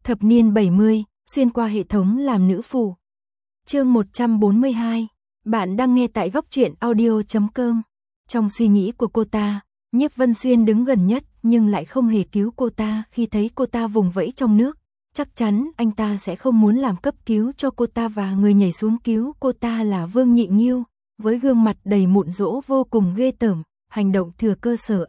Thập niên 70, xuyên qua hệ thống làm nữ phù. Chương 142, bạn đang nghe tại góc truyện audio.com. Trong suy nghĩ của cô ta, Nhiếp Vân Xuyên đứng gần nhất nhưng lại không hề cứu cô ta khi thấy cô ta vùng vẫy trong nước. Chắc chắn anh ta sẽ không muốn làm cấp cứu cho cô ta và người nhảy xuống cứu cô ta là Vương Nhị Nghiêu, với gương mặt đầy mụn rỗ vô cùng ghê tởm, hành động thừa cơ sở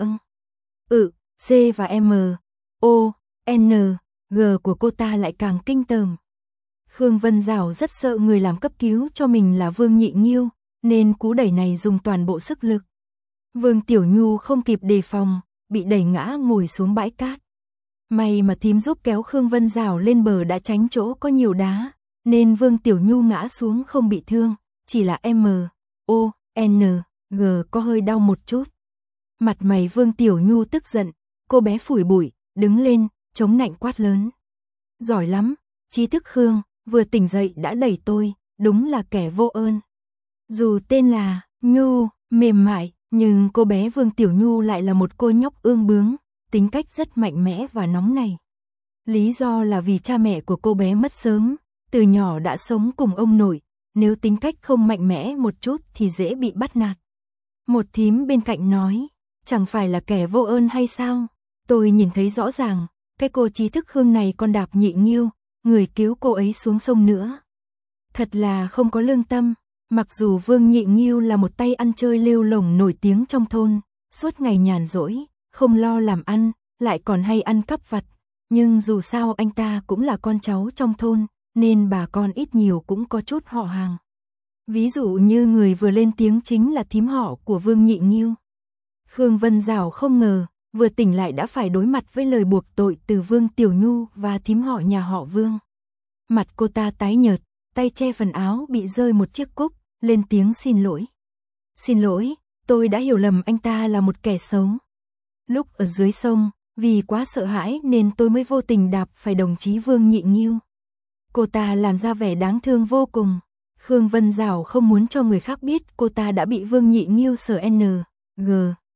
C và M, O, N, G của cô ta lại càng kinh tởm. Khương Vân Dảo rất sợ người làm cấp cứu cho mình là Vương Nhị Nghiêu, nên cú đẩy này dùng toàn bộ sức lực. Vương Tiểu Nhu không kịp đề phòng, bị đẩy ngã ngồi xuống bãi cát. May mà thím giúp kéo Khương Vân Dảo lên bờ đã tránh chỗ có nhiều đá, nên Vương Tiểu Nhu ngã xuống không bị thương, chỉ là M, O, N, G có hơi đau một chút. Mặt mày Vương Tiểu Nhu tức giận, cô bé phủi bụi, đứng lên, chống nạnh quát lớn. Giỏi lắm, Trí Thức Khương, vừa tỉnh dậy đã đẩy tôi, đúng là kẻ vô ơn. Dù tên là Nhu, mềm mại, nhưng cô bé Vương Tiểu Nhu lại là một cô nhóc ương bướng, tính cách rất mạnh mẽ và nóng này. Lý do là vì cha mẹ của cô bé mất sớm, từ nhỏ đã sống cùng ông nội, nếu tính cách không mạnh mẽ một chút thì dễ bị bắt nạt. Một thím bên cạnh nói, chẳng phải là kẻ vô ơn hay sao? Tôi nhìn thấy rõ ràng, cái cô Trí Thức Khương này còn đạp Nhị Nghiêu, người cứu cô ấy xuống sông nữa. Thật là không có lương tâm, mặc dù Vương Nhị Nghiêu là một tay ăn chơi lêu lổng nổi tiếng trong thôn, suốt ngày nhàn rỗi, không lo làm ăn, lại còn hay ăn cắp vặt, nhưng dù sao anh ta cũng là con cháu trong thôn, nên bà con ít nhiều cũng có chút họ hàng. Ví dụ như người vừa lên tiếng chính là thím họ của Vương Nhị Nghiêu. Khương Vân Dảo không ngờ, vừa tỉnh lại đã phải đối mặt với lời buộc tội từ Vương Tiểu Nhu và thím họ nhà họ Vương. Mặt cô ta tái nhợt, tay che phần áo bị rơi một chiếc cúc, lên tiếng xin lỗi. Xin lỗi, tôi đã hiểu lầm anh ta là một kẻ xấu. Lúc ở dưới sông, vì quá sợ hãi nên tôi mới vô tình đạp phải đồng chí Vương Nhị Nghiêu. Cô ta làm ra vẻ đáng thương vô cùng. Khương Vân Dảo không muốn cho người khác biết cô ta đã bị Vương Nhị Nghiêu sờ N, G,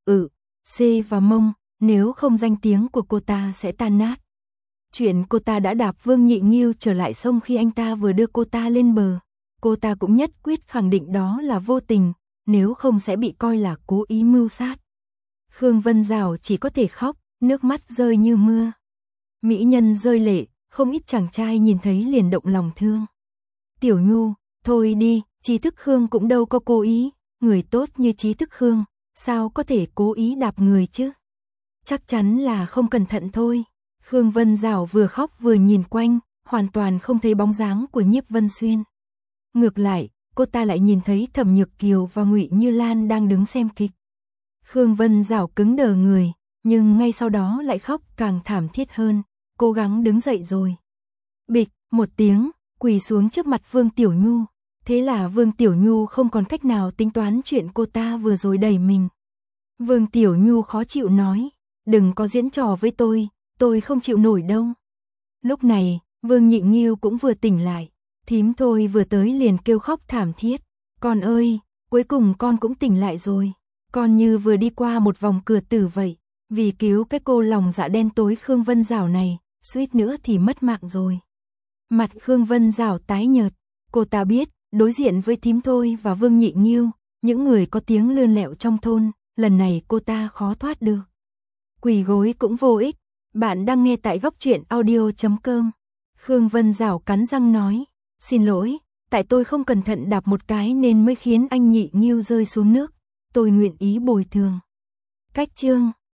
C và mông, nếu không danh tiếng của cô ta sẽ tan nát. Chuyện cô ta đã đạp Vương Nhị Nghiêu trở lại sông khi anh ta vừa đưa cô ta lên bờ, cô ta cũng nhất quyết khẳng định đó là vô tình, nếu không sẽ bị coi là cố ý mưu sát. Khương Vân Dảo chỉ có thể khóc, nước mắt rơi như mưa. Mỹ nhân rơi lệ, không ít chàng trai nhìn thấy liền động lòng thương. Tiểu Nhu, thôi đi, Trí Thức Khương cũng đâu có cố ý, người tốt như Trí Thức Khương, sao có thể cố ý đạp người chứ? Chắc chắn là không cẩn thận thôi. Khương Vân Dảo vừa khóc vừa nhìn quanh, hoàn toàn không thấy bóng dáng của Nhiếp Vân Xuyên. Ngược lại, cô ta lại nhìn thấy Thẩm Nhược Kiều và Ngụy Như Lan đang đứng xem kịch. Khương Vân Dảo cứng đờ người, nhưng ngay sau đó lại khóc càng thảm thiết hơn, cố gắng đứng dậy rồi. Bịch, một tiếng, quỳ xuống trước mặt Vương Tiểu Nhu. Thế là Vương Tiểu Nhu không còn cách nào tính toán chuyện cô ta vừa rồi đẩy mình. Vương Tiểu Nhu khó chịu nói, đừng có diễn trò với tôi không chịu nổi đâu. Lúc này, Vương Nhị Nghiêu cũng vừa tỉnh lại, thím thôi vừa tới liền kêu khóc thảm thiết. Con ơi, cuối cùng con cũng tỉnh lại rồi. Con như vừa đi qua một vòng cửa tử vậy, vì cứu cái cô lòng dạ đen tối Khương Vân Dảo này, suýt nữa thì mất mạng rồi. Mặt Khương Vân Dảo tái nhợt, cô ta biết, đối diện với thím thôi và Vương Nhị Nghiêu, những người có tiếng lươn lẹo trong thôn, lần này cô ta khó thoát được. Quỳ gối cũng vô ích, bạn đang nghe tại góc truyện audio.com. Khương Vân Dảo cắn răng nói, xin lỗi, tại tôi không cẩn thận đạp một cái nên mới khiến anh Nhị Nghiêu rơi xuống nước, tôi nguyện ý bồi thường. Cách chương